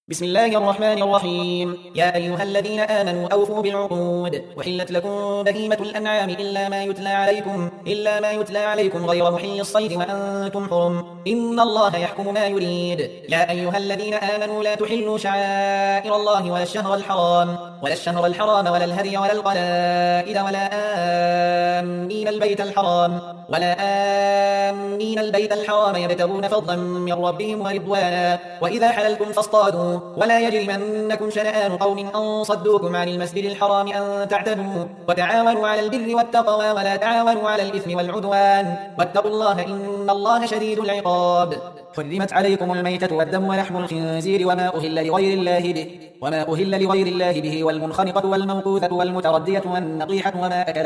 بسم الله الرحمن الرحيم. يا أيها الذين آمنوا أوفوا بالعقود، وحلت لكم بهيمة الأنعام إلا ما يتلى عليكم غير محل الصيد وأنتم حرم، إن الله يحكم ما يريد. يا أيها الذين آمنوا لا تحلوا شعائر الله ولا الشهر الحرام ولا الهدي ولا القلائد آمين البيت الحرام يبتغون فضلا من ربهم ورضوانا، وإذا حللتم فاصطادوا، ولا يجرمنكم شنآن قوم أن صدوكم عن المسجد الحرام أن تعتدوا، وتعاونوا على البر والتقوى ولا تعاونوا على الإثم والعدوان، واتقوا الله إن الله شديد العقاب. حرمت عليكم الميتة والدم ولحم الخنزير وما أهل لغير الله به والمنخنقة والموقوذة والمتردية والنطيحة وما أكل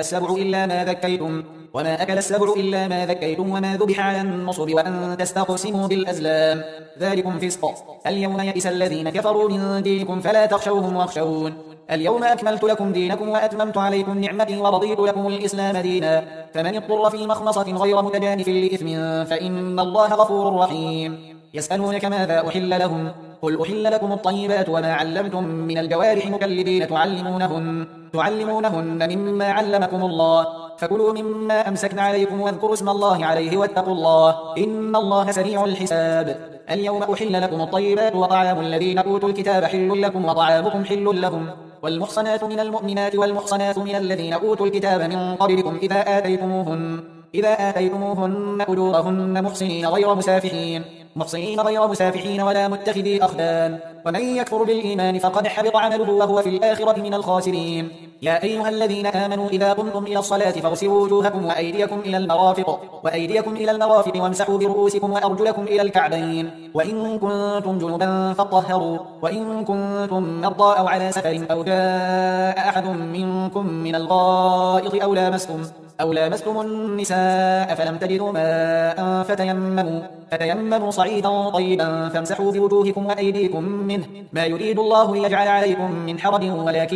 السبع إلا ما ذكيتم وما ذبح على النصب وأن تستقسموا بالأزلام، ذلكم فسق. اليوم يئس الذين كفروا من دينكم فلا تخشوهم واخشون. اليوم أكملت لكم دينكم وأتممت عليكم نعمتي ورضيت لكم الإسلام دينا، فمن اضطر في مخمصة غير متجانف لإثم فإن الله غفور رحيم. يسألونك ماذا أحل لهم، قل أحل لكم الطيبات وما علمتم من الجوارح مكلبين تعلمونهن مما علمكم الله، فكلوا مما أمسكن عليكم واذكروا اسم الله عليه واتقوا الله إن الله سريع الحساب. اليوم أحل لكم الطيبات وطعام الذين أوتوا الكتاب حل لكم وطعامكم حل لهم، والمحصنات من المؤمنات والمحصنات من الذين أوتوا الكتاب من قبلكم إذا آتيتموهن أجورهن محصنين غير مسافحين ولا متخذي أخدان، ومن يكفر بالإيمان فقد حبط عمله وهو في الآخرة من الخاسرين. يا أيها الذين آمنوا إذا قمتم إلى الصلاة فاغسلوا وجوهكم وأيديكم إلى المرافق وامسحوا برؤوسكم وأرجلكم إلى الكعبين، وإن كنتم جنبا فاطهروا، وإن كنتم مرضى أو على سفر أو جاء أحد منكم من الغائط أو لامستم النساء فلم تجدوا ماء فتيمموا صعيدا طيبا فامسحوا بوجوهكم وأيديكم منه، ما يريد الله ليجعل عليكم من حرج ولكن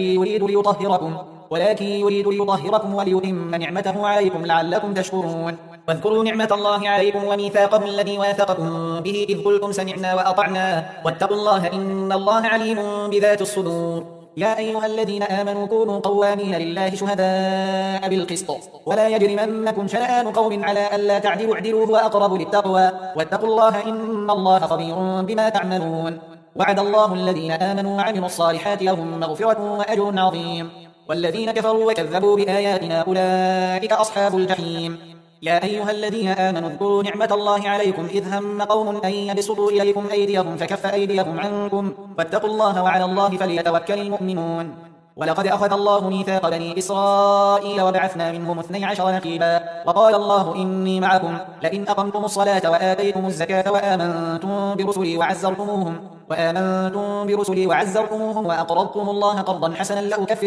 يريد ليطهركم وليتم نعمته عليكم لعلكم تشكرون. واذكروا نعمة الله عليكم وميثاقه الذي واثقكم به إذ قلتم سمعنا وأطعنا، واتقوا الله إن الله عليم بذات الصدور. يا أيها الذين آمنوا كونوا قوامين لله شهداء بالقسط، ولا يجرمنكم شنآن قوم على ألا تعدلوا اعدلوا هو أقرب للتقوى، واتقوا الله إن الله خبير بما تعملون. وعد الله الذين آمنوا وعملوا الصالحات لهم مغفرة وأجر عظيم، والذين كفروا وكذبوا بآياتنا أولئك أصحاب الجحيم. يا أيها الذين آمنوا اذكروا نعمة الله عليكم إذ هم قوم أن يبسطوا إليكم أيديهم فكف أيديهم عنكم، واتقوا الله وعلى الله فليتوكل المؤمنون. ولقد أخذ الله ميثاق بني إسرائيل وبعثنا منهم 12 نقيبا، وقال الله إني معكم لئن أقمتم الصلاة وآتيتم الزكاة وآمنتم برسلي وعزرتموهم وأقرضتم الله قرضا حسنا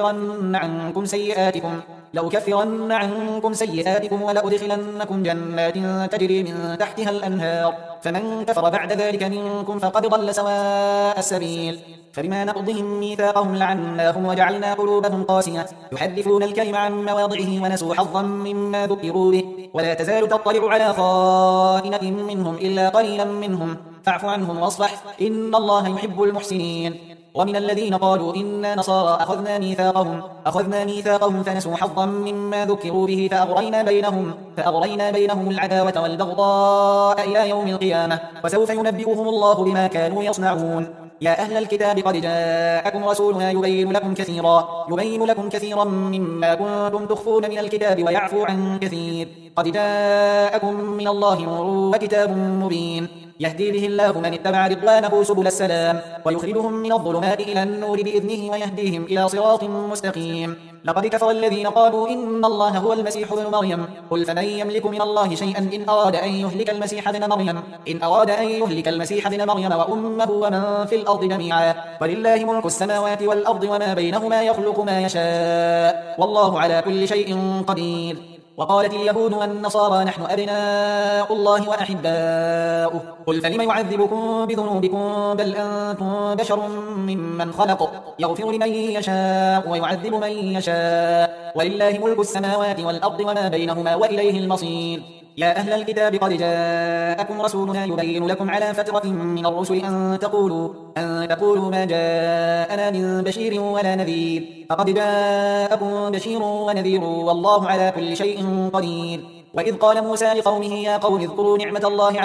لأكفرن عنكم سيئاتكم ولأدخلنكم جنات تجري من تحتها الأنهار، فمن كفر بعد ذلك منكم فقد ضل سواء السبيل. فبما نقضهم ميثاقهم لعناهم وجعلنا قلوبهم قاسية يحرفون الكلم عن مواضعه ونسوا حظا مما ذكروا به، ولا تزال تطلع على خائنة منهم إلا قليلا منهم، فاعف عنهم واصفح إن الله يحب المحسنين. ومن الذين قالوا إنا نصارى أخذنا ميثاقهم فنسوا حظا مما ذكروا به فأغرينا بينهم العداوة والبغضاء إلى يوم القيامة، وسوف ينبئهم الله بما كانوا يصنعون. يا أهل الكتاب قد جاءكم رسولنا يبين لكم كثيرا مما كنتم تخفون من الكتاب ويعفو عن كثير، قد جاءكم من الله نور وكتاب مبين يهدي به الله من اتبع رضوانه سبل السلام، ويخرجهم من الظلمات إلى النور بإذنه ويهديهم إلى صراط مستقيم. لقد كفر الذين قالوا إن الله هو المسيح ابن مريم، قل فمن يملك من الله شيئا إن أراد أن يهلك المسيح ابن مريم وأمه ومن في الأرض جميعا، ولله ملك السماوات والأرض وما بينهما يخلق ما يشاء، والله على كل شيء قدير. وقالت اليهود والنصارى نحن أبناء الله وأحباؤه، قل فلم يعذبكم بذنوبكم بل أنتم بشر ممن خلق، يغفر لمن يشاء ويعذب من يشاء، ولله ملك السماوات والأرض وما بينهما وإليه المصير. يا أهل الكتاب قد جاءكم رسولنا يبين لكم على فترة من الرسل أن تقولوا ما جاءنا من بشير ولا نذير، فقد جاءكم بشير ونذير والله على كل شيء قدير. وإذ قال موسى لقومه يا قوم اذكروا نعمة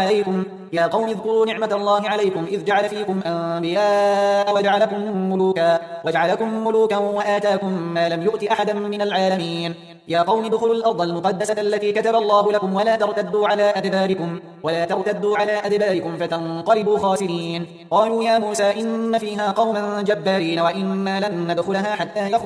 الله عليكم إذ جعل فيكم أنبياء وجعلكم ملوكا وآتاكم ما لم يؤت أحدا من العالمين. يا قوم ادخلوا الأرض المقدسة التي كتب الله لكم ولا ترتدوا على أدباركم فتنقلبوا خاسرين. قالوا يا موسى إن فيها قوما جبارين وإنا لن ندخلها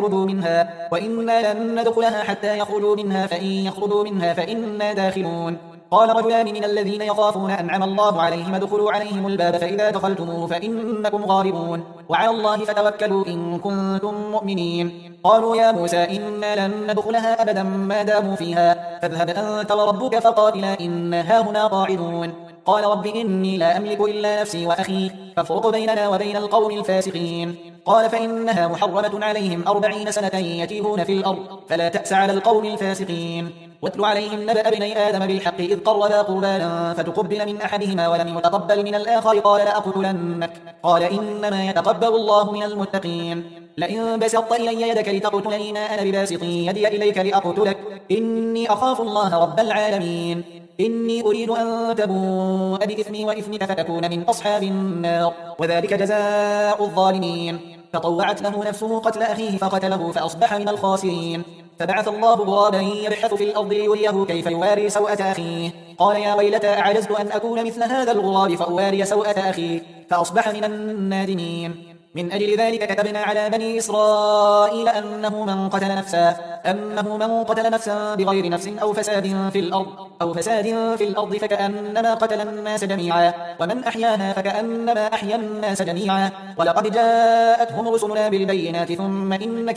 حتى يخرجوا منها فإن يخرجوا منها فإنا داخلون. قال رجلان من الذين يخافون أنعم الله عليهم ادخلوا عليهم الباب فإذا دخلتموه فإنكم غالبون وعلى الله فتوكلوا إن كنتم مؤمنين. قالوا يا موسى إنا لن ندخلها أبدا ما داموا فيها فاذهب أنت وربك فقاتلا إنا هاهنا قاعدون. قال رب إني لا أملك إلا نفسي وأخي فافرق بيننا وبين القوم الفاسقين. قال فإنها محرمة عليهم 40 سنة يتيهون في الأرض فلا تأس على القوم الفاسقين. واتل عليهم نبأ ابني آدم بالحق إذ قربا قربانا فتقبل من أحدهما ولم يتقبل من الآخر قال لأقتلنك قال إنما يتقبل الله من المتقين. لئن بسطت إلي يدك لتقتلني ما أنا بباسط يدي إليك لأقتلك إني أخاف الله رب العالمين. إني أريد أن تبوء بإثمي وإثمك فتكون من أصحاب النار وذلك جزاء الظالمين. فطوعت له نفسه قتل أخيه فقتله فأصبح من الخاسرين. فبعث الله غرابا يبحث في الأرض ليريه كيف يواري سوءة أخيه قال يا ويلتى أعجزت أن أكون مثل هذا الغراب فأواري سوءة أخيه فأصبح من النادمين. من أجل ذلك كتبنا على بني إسرائيل أنه من قتل نفسا بغير نفس أو فساد في الأرض فكأنما قتل الناس جميعا ومن أحياها فكأنما أحيا الناس جميعا. ولقد جاءتهم رسلنا بالبينات ثم إن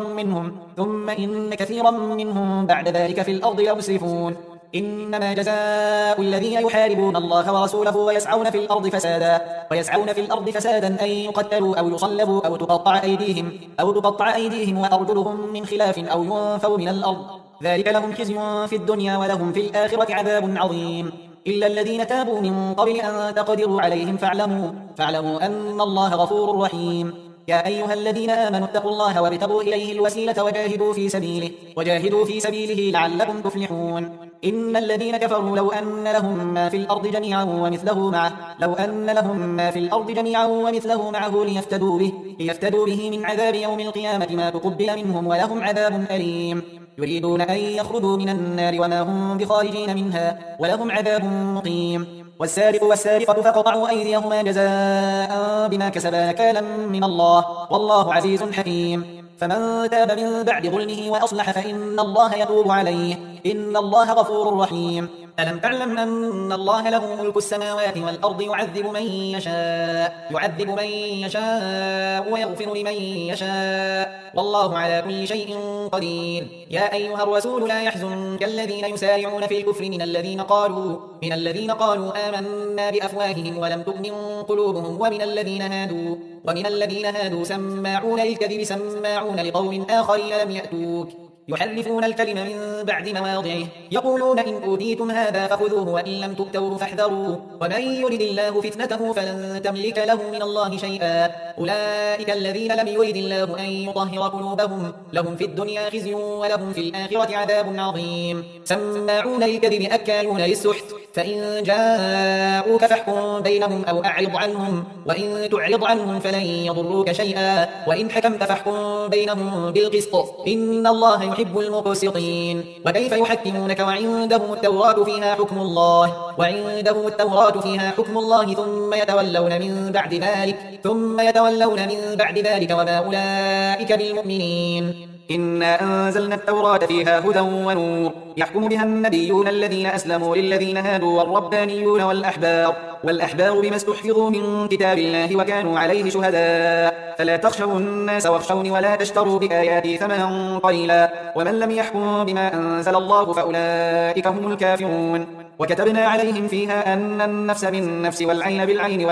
كثيرا منهم بعد ذلك في الأرض يسرفون. إنما جزاء الذين يحاربون الله ورسوله ويسعون في الأرض فسادا أن يقتلوا أو يصلبوا أو تقطع أيديهم وأرجلهم من خلاف أو ينفوا من الأرض ذلك لهم خزي في الدنيا ولهم في الآخرة عذاب عظيم. إلا الذين تابوا من قبل أن تقدروا عليهم فاعلموا أن الله غفور رحيم. يا أيها الذين آمنوا اتقوا الله وابتغوا إليه الوسيلة وجاهدوا في سبيله لعلكم تفلحون. إن الذين كفروا لو أن لهم ما في الأرض جميعا ومثله معه ليفتدوا به من عذاب يوم القيامة ما تقبل منهم ولهم عذاب أليم. يريدون أن يخرجوا من النار وما هم بخارجين منها ولهم عذاب مقيم. والسارق والسارقة فاقطعوا أيديهما جزاء بما كسبا نكالا من الله والله عزيز حكيم. فمن تاب من بعد ظلمه وأصلح فإن الله يتوب عليه إن الله غفور رحيم. ألم تعلم أن الله له ملك السماوات والأرض يعذب من يشاء ويغفر لمن يشاء والله على كل شيء قدير. يا أيها الرسول لا يحزنك الذين يسارعون في الكفر من الذين قالوا آمنا بأفواههم ولم تؤمن قلوبهم ومن الذين هادوا سماعون للكذب سماعون لقوم آخرين لم يأتوك يحرفون الكلم من بعد مواضعه يقولون إن أوتيتم هذا فخذوه وإن لم تؤتوه فاحذروا ومن يرد الله فتنته فلن تملك له من الله شيئا. أولئك الذين لم يرد الله أن يطهر قلوبهم لهم في الدنيا خزي ولهم في الآخرة عذاب عظيم. سماعون للكذب أكالون للسحت فإن جاءوك فاحكم بينهم أو أعرض عنهم وإن تعرض عنهم فلن يضروك شيئا وإن حكمت فاحكم بينهم بالقسط إن الله يحب المقسطين. وكيف يحكمونك وعندهم التوراة فيها حكم الله ثم يتولون من بعد ذلك وما أولئك بالمؤمنين. إنا أنزلنا التوراة فيها هدى ونور يحكم بها النبيون الذين أسلموا للذين هادوا والربانيون والأحبار بما استحفظوا من كتاب الله وكانوا عليه شهداء فلا تخشوا الناس واخشوني ولا تشتروا بآياتي ثمنا قليلا ومن لم يحكم بما أنزل الله فأولئك هم الكافرون. وكتبنا عليهم فيها أن النفس بالنفس والعين بالعين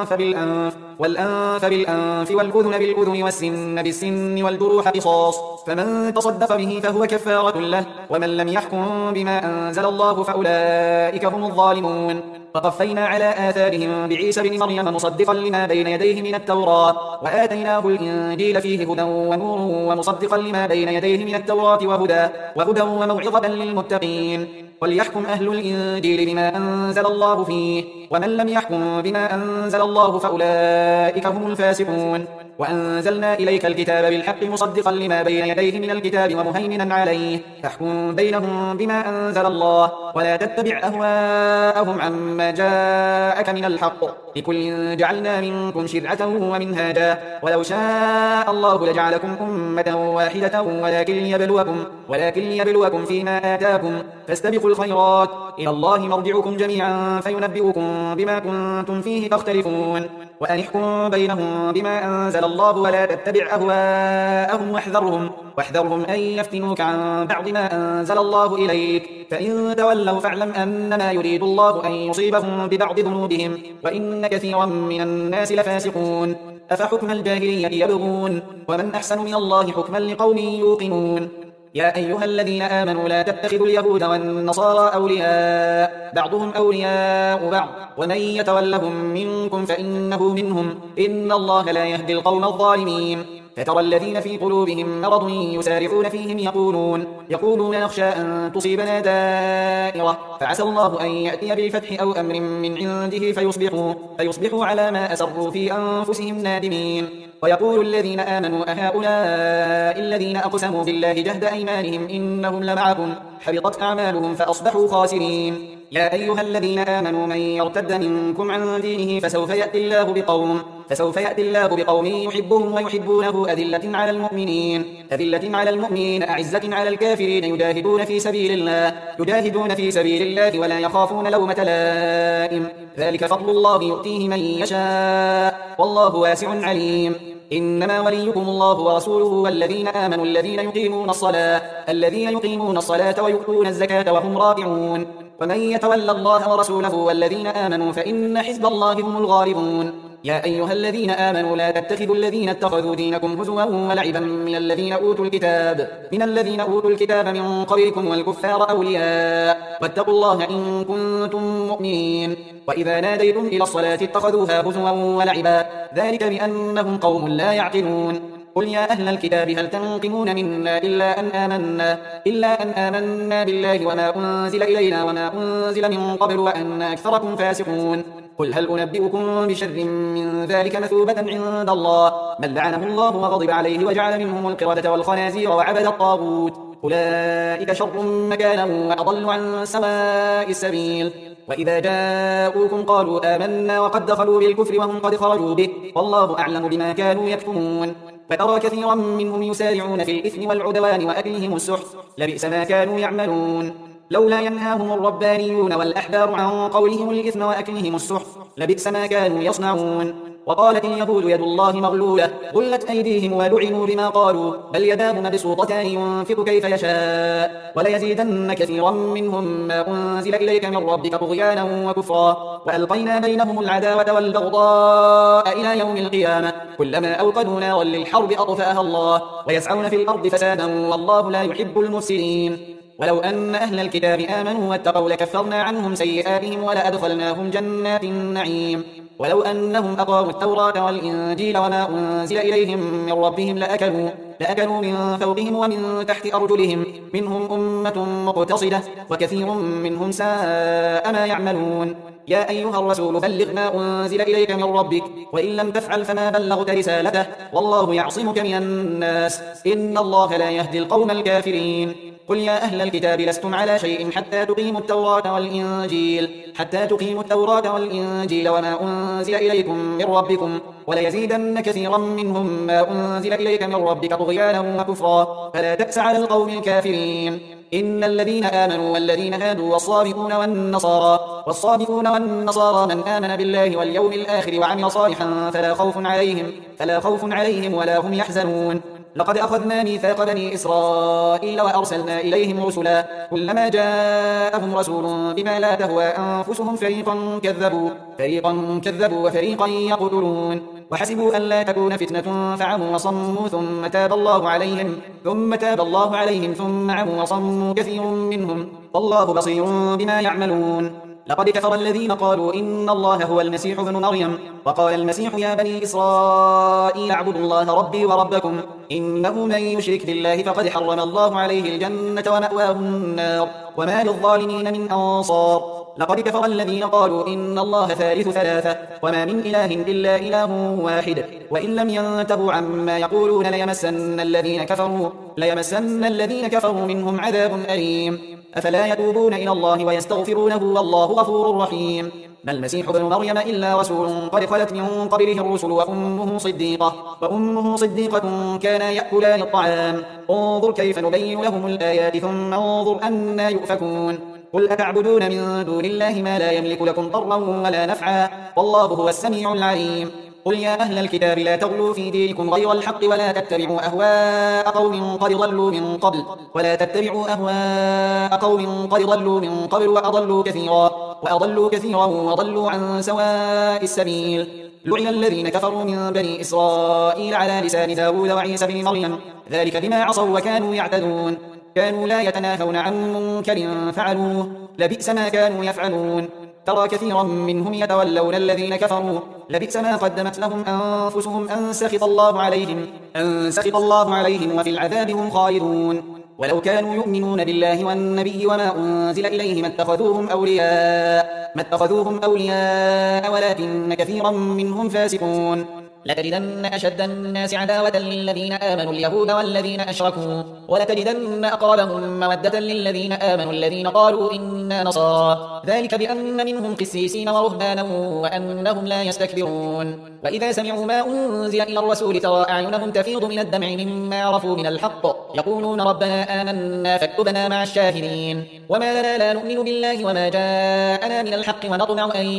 والأنف بالأنف والأذن بالأذن والسن بالسن والجروح قصاص، فمن تصدق به فهو كفارة له، ومن لم يحكم بما أنزل الله فأولئك هم الظالمون. فقفينا على آثارهم بعيسى بن مريم مصدقا لما بين يديه من التوراة، وآتيناه الإنجيل فيه هدى ونور ومصدقا لما بين يديه من التوراة وهدى وموعظة للمتقين. وليحكم أهل الإنجيل بما أنزل الله فيه، ومن لم يحكم بما أنزل الله فأولئك هم الفاسقون. وأنزلنا إليك الكتاب بالحق مصدقا لما بين يديه من الكتاب ومهيمنا عليه، فاحكم بينهم بما أنزل الله، ولا تتبع أهواءهم عما جاءك من الحق، لكل جعلنا منكم شرعة ومنهاجا، ولو شاء الله لجعلكم أمة واحدة ولكن ليبلوكم فيما آتاكم، فاستبقوا الخيرات، إلى الله مرجعكم جميعا فينبئكم بما كنتم فيه تختلفون. وأن احكم بينهم بما أنزل الله ولا تتبع أهواءهم واحذرهم أن يفتنوك عن بعض ما أنزل الله إليك، فإن تولوا فاعلم أنما يريد الله أن يصيبهم ببعض ذنوبهم، وإن كثيرا من الناس لفاسقون. أفحكم الجاهلية يبغون، ومن أحسن من الله حكما لقوم يوقنون. يا أيها الذين آمنوا لا تتخذوا اليهود والنصارى أولياء، بعضهم أولياء بعض، ومن يتولهم منكم فإنه منهم، إن الله لا يهدي القوم الظالمين. فترى الذين في قلوبهم مرض يسارعون فيهم يقولون نخشى أن تصيبنا دائرة، فعسى الله أن يأتي بالفتح أو أمر من عنده فيصبحوا على ما أسروا في أنفسهم نادمين. ويقول الذين آمنوا أهؤلاء الذين أقسموا بالله جهد أيمانهم إنهم لمعكم، حبطت أعمالهم فأصبحوا خاسرين. يا أيها الذين آمنوا من يرتد منكم عن دينه فسوف يأتي الله بقوم يحبهم ويحبونه أذلة على المؤمنين أعزة على الكافرين يجاهدون في سبيل الله ولا يخافون لومة لائم، ذلك فضل الله يؤتيه من يشاء والله واسع عليم. إنما وليكم الله ورسوله والذين آمنوا الذين يقيمون الصلاة ويؤتون الزكاة وهم راكعون. ومن يتولى الله ورسوله والذين آمنوا فإن حزب الله هم الغالبون. يا أيها الذين آمنوا لا تتخذوا الذين اتخذوا دينكم هزوا ولعبا من الذين أوتوا الكتاب من قبلكم والكفار أولياء، واتقوا الله إن كنتم مؤمنين. وإذا ناديتم إلى الصلاة اتخذوها هزوا ولعبا، ذلك بأنهم قوم لا يعقلون. قل يا أهل الكتاب هل تنقمون منا إلا أن آمنا بالله وما أنزل إلينا وما أنزل من قبل وأن أكثركم فاسقون. قل هل أنبئكم بشر من ذلك مثوبة عند الله، من لعنه الله وغضب عليه وجعل منهم القردة والخنازير وعبد الطاغوت، أولئك شر مكانا وأضل عن سواء السبيل. وإذا جاءوكم قالوا آمنا وقد دخلوا بالكفر وهم قد خرجوا به، والله أعلم بما كانوا يكتمون. فترى كثيرا منهم يسارعون في الإثم والعدوان وأكلهم السحت، لبئس ما كانوا يعملون. لولا ينهاهم الربانيون والأحبار عن قولهم الإثم وأكلهم السحت، لبئس ما كانوا يصنعون. وقالت اليهود يد الله مغلولة، غلت أيديهم ولعنوا بما قالوا، بل يداه مبسوطتان ينفق كيف يشاء، وليزيدن كثيرا منهم ما أنزل إليك من ربك طغيانا وكفرا. وألقينا بينهم العداوة والبغضاء إلى يوم القيامة، كلما أوقدوا نارا للحرب أطفأها الله، ويسعون في الأرض فسادا والله لا يحب المفسدين. ولو أن أهل الكتاب آمنوا واتقوا لكفرنا عنهم سيئاتهم ولأدخلناهم جنات النعيم. ولو أنهم أقاموا التوراة والإنجيل وما أنزل إليهم من ربهم لأكلوا من فوقهم ومن تحت أرجلهم، منهم أمة مقتصدة وكثير منهم ساء ما يعملون. يا أيها الرسول بلغ ما أنزل إليك من ربك، وإن لم تفعل فما بلغت رسالته، والله يعصمك من الناس، إن الله لا يهدي القوم الكافرين. قل يا أهل الكتاب لستم على شيء حتى تقيموا التوراة والإنجيل وما أنزل إليكم من ربكم، وليزيدن كثيرا منهم ما أنزل إليك من ربك طغيانا وكفرا، فلا تأس على القوم الكافرين. إن الذين آمنوا والذين هادوا والصابئون والنصارى من آمن بالله واليوم الآخر وعمل صالحا فلا خوف عليهم ولا هم يحزنون. لقد أخذنا ميثاق بني إسرائيل وأرسلنا إليهم رسلا كلما جاءهم رسول بما لا تهوى أنفسهم فريقا كذبوا وفريقا يقتلون وحسبوا أن لا تكون فتنة فعموا وصموا ثم تاب الله عليهم ثم عموا وصموا كثير منهم والله بصير بما يعملون. لقد كفر الذين قالوا إن الله هو المسيح ابن مريم وقال المسيح يا بني إسرائيل اعبدوا الله ربي وربكم إنه من يشرك بالله فقد حرم الله عليه الجنة ومأواه النار وما للظالمين من أنصار. لقد كفر الذين قالوا إن الله ثالث ثلاثة وما من إله إلا إله واحد وإن لم ينتهوا عما يقولون ليمسن الذين كفروا منهم عذاب أليم. أفلا يتوبون إلى الله ويستغفرونه والله غفور رحيم. ما المسيح ابن مريم إلا رسول قد خلت من قبله الرسل وأمه صديقة كانا يأكلان الطعام انظر كيف نبين لهم الآيات ثم انظر أنا يؤفكون. قل أتعبدون من دون الله ما لا يملك لكم ضرا ولا نفعا والله هو السميع العليم. قل يا أهل الكتاب لا تغلوا في دينكم غير الحق ولا تتبعوا أهواء قوم قد ضلوا من قبل وأضلوا كثيرا وضلوا عن سواء السبيل. لعن الذين كفروا من بني إسرائيل على لسان داود وعيسى بن مريم ذلك بما عصوا وكانوا يعتدون كانوا لا يتناهون عن منكر فعلوه لبئس ما كانوا يفعلون. ترى كثيرا منهم يتولون الذين كفروا لبئس ما قدمت لهم أنفسهم أن سخط الله عليهم وفي العذاب هم خالدون. ولو كانوا يؤمنون بالله والنبي وما أنزل إليه ما اتخذوهم أولياء ولكن كثيرا منهم فاسقون. لتجدن أشد الناس عداوة للذين آمنوا اليهود والذين أشركوا ولتجدن أقربهم مودة للذين آمنوا الذين قالوا إنا نصارى ذلك بأن منهم قسيسين ورهبانا وأنهم لا يستكبرون. وإذا سمعوا ما أنزل إلى الرسول ترى أعينهم تفيض من الدمع مما عرفوا من الحق يقولون ربنا آمنا فاكتبنا مع الشاهدين. وما لنا لا نؤمن بالله وما جاءنا من الحق ونطمع أن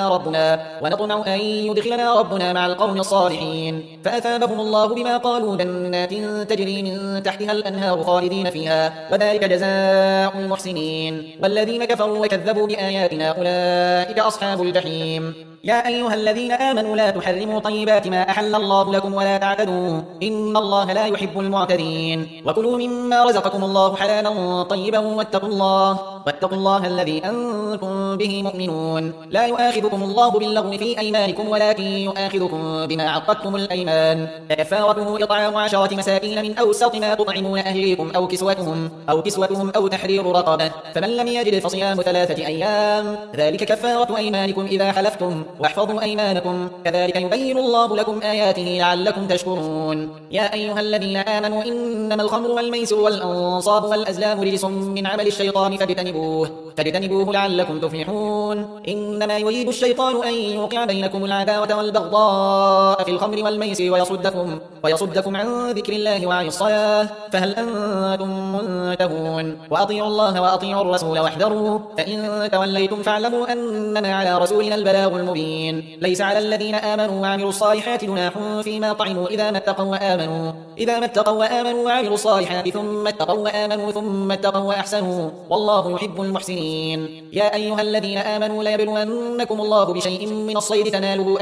يدخلنا ربنا مع القوم الصالحين. فأثابهم الله بما قالوا جنات تجري من تحتها الأنهار خالدين فيها وذلك جزاء المحسنين. والذين كفروا وكذبوا بآياتنا أولئك أصحاب الجحيم. يا أيها الذين آمنوا لا تحرموا طيبات ما أحل الله لكم ولا تعتدوا إن الله لا يحب المعتدين. وكلوا مما رزقكم الله حلالا طيبا واتقوا الله الذي أنتم به مؤمنون. لا يؤاخذكم الله باللغو في أيمانكم ولكن يؤاخذكم بما عقدتم الأيمان فكفارته إطعام 10 مساكين من أوسط ما تطعمون أهليكم أو كسوتهم أو تحرير رقبة فمن لم يجد فصيام 3 أيام ذلك كفارة أيمانكم إذا حلفتم واحفظوا أيمانكم كذلك يبين الله لكم آياته لعلكم تشكرون. يا أيها الذين آمنوا إنما الخمر والميسر والأنصاب والأزلام رجس من عمل الشيطان فاجتنبوه لعلكم تفلحون. إنما يريد الشيطان أن يوقع بينكم العداوة والبغضاء في الخمر والميسر ويصدكم عن ذكر الله وعن الصلاة فهل أنتم منتهون. وأطيعوا الله وأطيعوا الرسول واحذروا فإن توليتم فاعلموا أنما على رسولنا البلاغ المبين. ليس على الذين آمنوا وعملوا الصالحات جناح فيما طعموا إذا ما اتقوا وآمنوا وعملوا الصالحات ثم اتقوا وأحسنوا والله يحب المحسنين. يا أيها الذين آمنوا ليبلونكم الله بشيء من الصيد تناله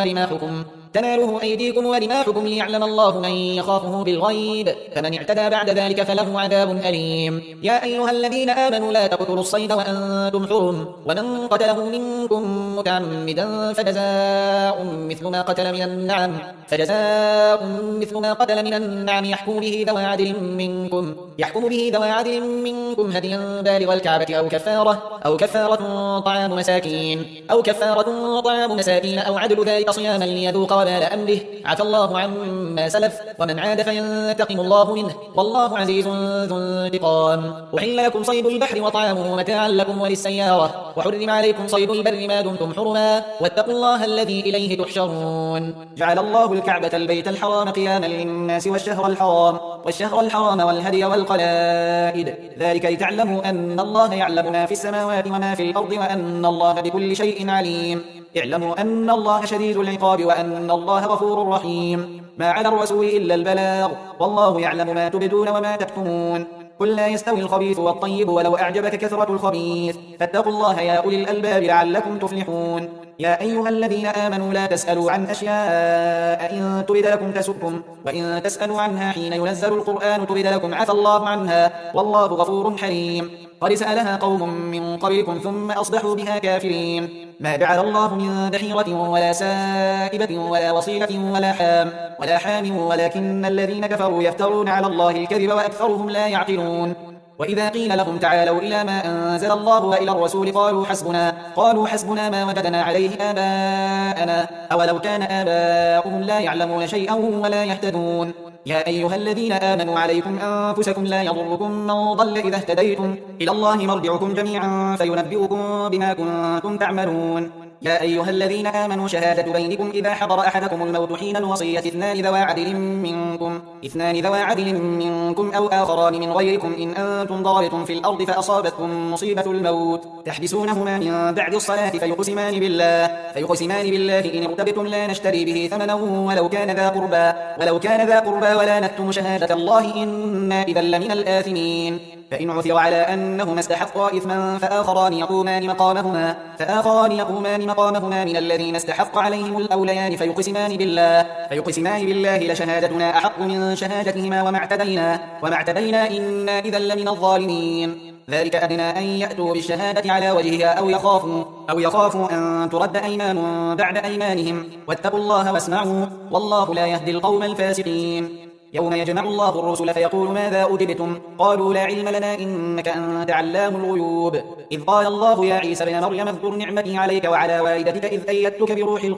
أيديكم ورماحكم ليعلم الله من يخافه بالغيب فمن اعتدى بعد ذلك فله عذاب أليم. يا أيها الذين آمنوا لا تقتلوا الصيد وأنتم حرم ومن قتله منكم متعمدا فجزاء مثل ما قتل من النعم يحكم به ذوى عدل منكم هديا بالغ الكعبة أو كفارة طعام مساكين أو عدل ذلك صياما ليذوق وبال أمره عفى الله عما سلف ومن عاد فينتقم الله منه والله عزيز ذو انتقام. أحل لكم صيد البحر وطعامه متاعا لكم وللسيارة وحرم عليكم صيد البر ما دمتم حرما واتقوا الله الذي إليه تحشرون. جعل الله الكعبة البيت الحرام قياما للناس والشهر الحرام والهدي والقلائد ذلك لتعلموا أن الله يعلم ما في السماوات وما في الأرض وأن الله بكل شيء عليم. اعلموا أن الله شديد العقاب وأن الله غفور رحيم. ما على الرسول إلا البلاغ، والله يعلم ما تبدون وما تكتمون. قل لا يستوي الخبيث والطيب ولو أعجبك كثرة الخبيث، فاتقوا الله يا أولي الألباب لعلكم تفلحون. يا أيها الذين آمنوا لا تسألوا عن أشياء إن تبد لكم تسؤكم، وإن تسألوا عنها حين ينزل القرآن تبد لكم عفى الله عنها، والله غفور حليم. قد سألها قوم من قبلكم ثم أصبحوا بها كافرين. ما جعل الله من بحيرة ولا سائبة ولا وصيلة ولا حام ولكن الذين كفروا يفترون على الله الكذب وأكثرهم لا يعقلون. وإذا قيل لهم تعالوا إلى ما أنزل الله وإلى الرسول قالوا حسبنا ما وجدنا عليه آباءنا أولو كان آباؤهم لا يعلمون شيئا ولا يهتدون. يا أيها الذين آمنوا عليكم أنفسكم لا يضركم من ضل إذا اهتديتم، إلى الله مرجعكم جميعا فينبئكم بما كنتم تعملون. يا أيها الذين آمنوا شهادة بينكم إذا حضر أحدكم الموت حين الوصية اثنان ذوى عدل منكم أو آخران من غيركم إن أنتم ضربتم في الأرض فأصابتكم مصيبة الموت تحبسونهما من بعد الصلاة فيقسمان بالله إن ارتبتم لا نشتري به ثمنا ولو كان ذا قربى ولا نكتم شهادة الله إنا إذا لمن الآثمين. فإن عثر على أنهما استحقا إثما فآخران يقومان مقامهما من الذين استحق عليهم الأوليان فيقسمان بالله لشهادتنا أحق من شهادتهما وما اعتدينا إنا إذا لمن الظالمين. ذلك أدنى أن يأتوا بالشهادة على وجهها أو يخافوا أن ترد أيمان بعد أيمانهم، واتقوا الله واسمعوا والله لا يهدي القوم الفاسقين. يوم يجمع الله الرسل فيقول ماذا أجبتم قالوا لا علم لنا إنك أنت علام الغيوب. إذ قال الله يا عيسى بن مريم اذكر نعمتي عليك وعلى والدتك إذ أيدتك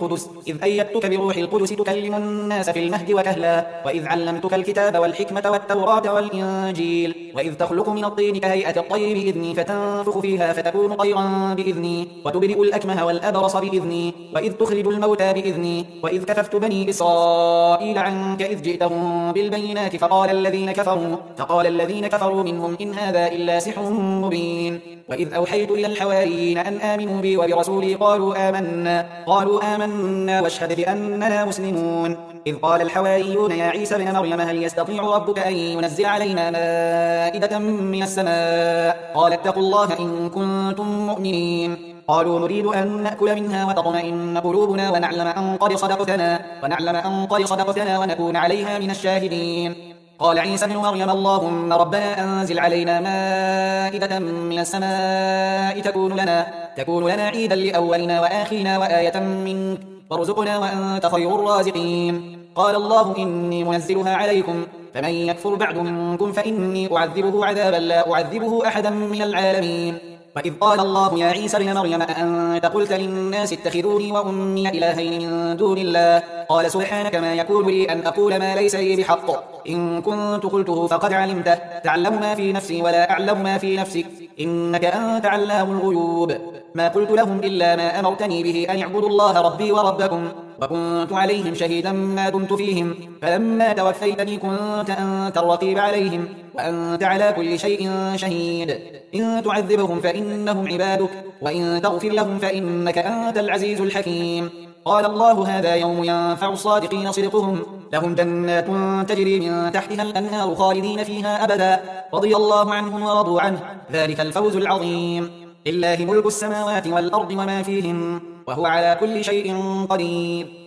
بروح القدس تكلم الناس في المهد وكهلا، وإذ علمتك الكتاب والحكمة والتوراة والإنجيل، وإذ تخلق من الطين كهيئة الطير بإذني فتنفخ فيها فتكون طيرا بإذني، وتبرئ الأكمه والأبرص بإذني، وإذ تخرج الموتى بإذني، وإذ كففت بني إسرائيل عنك إذ جئتهم بالبينات فقال الذين كفروا منهم إن هذا إلا سحر مبين. وإذ أوحيت إلى الحواريين أن آمنوا بي وبرسولي قالوا آمنا واشهد بأننا مسلمون. إذ قال الحواريون يا عيسى بن مريم هل يستطيع ربك أن ينزل علينا مائدة من السماء قال اتقوا الله إن كنتم مؤمنين. قالوا نريد أن نأكل منها وتطمئن قلوبنا ونعلم أن قد صدقتنا ونكون عليها من الشاهدين. قال عيسى بن مريم اللهم ربنا أنزل علينا مائدة من السماء تكون لنا عيدا لأولنا وآخرنا وآية منك وارزقنا وأنت خير الرازقين. قال الله إني منزلها عليكم فمن يكفر بعد منكم فإني أعذبه عذابا لا أعذبه أحدا من العالمين. وإذ قال الله يا عيسى بن مريم أأنت قلت للناس اتخذوني وأمي إلهين من دون الله قال سبحانك ما يكون لي أن أقول ما ليس لي بحق إن كنت قلته فقد علمته تعلم ما في نفسي ولا أعلم ما في نفسك إنك أنت علام الغيوب. ما قلت لهم إلا ما أمرتني به أن اعبدوا الله ربي وربكم وكنت عليهم شهيدا ما دمت فيهم فلما توفيتني كنت أنت الرقيب عليهم وأنت على كل شيء شهيد. إن تعذبهم فإنهم عبادك وإن تغفر لهم فإنك أنت العزيز الحكيم. قال الله هذا يوم ينفع الصادقين صدقهم لهم جنات تجري من تحتها الأنهار خالدين فيها أبدا رضي الله عنهم ورضوا عنه ذلك الفوز العظيم. لله ملك السماوات والأرض وما فيهم وهو على كل شيء قدير.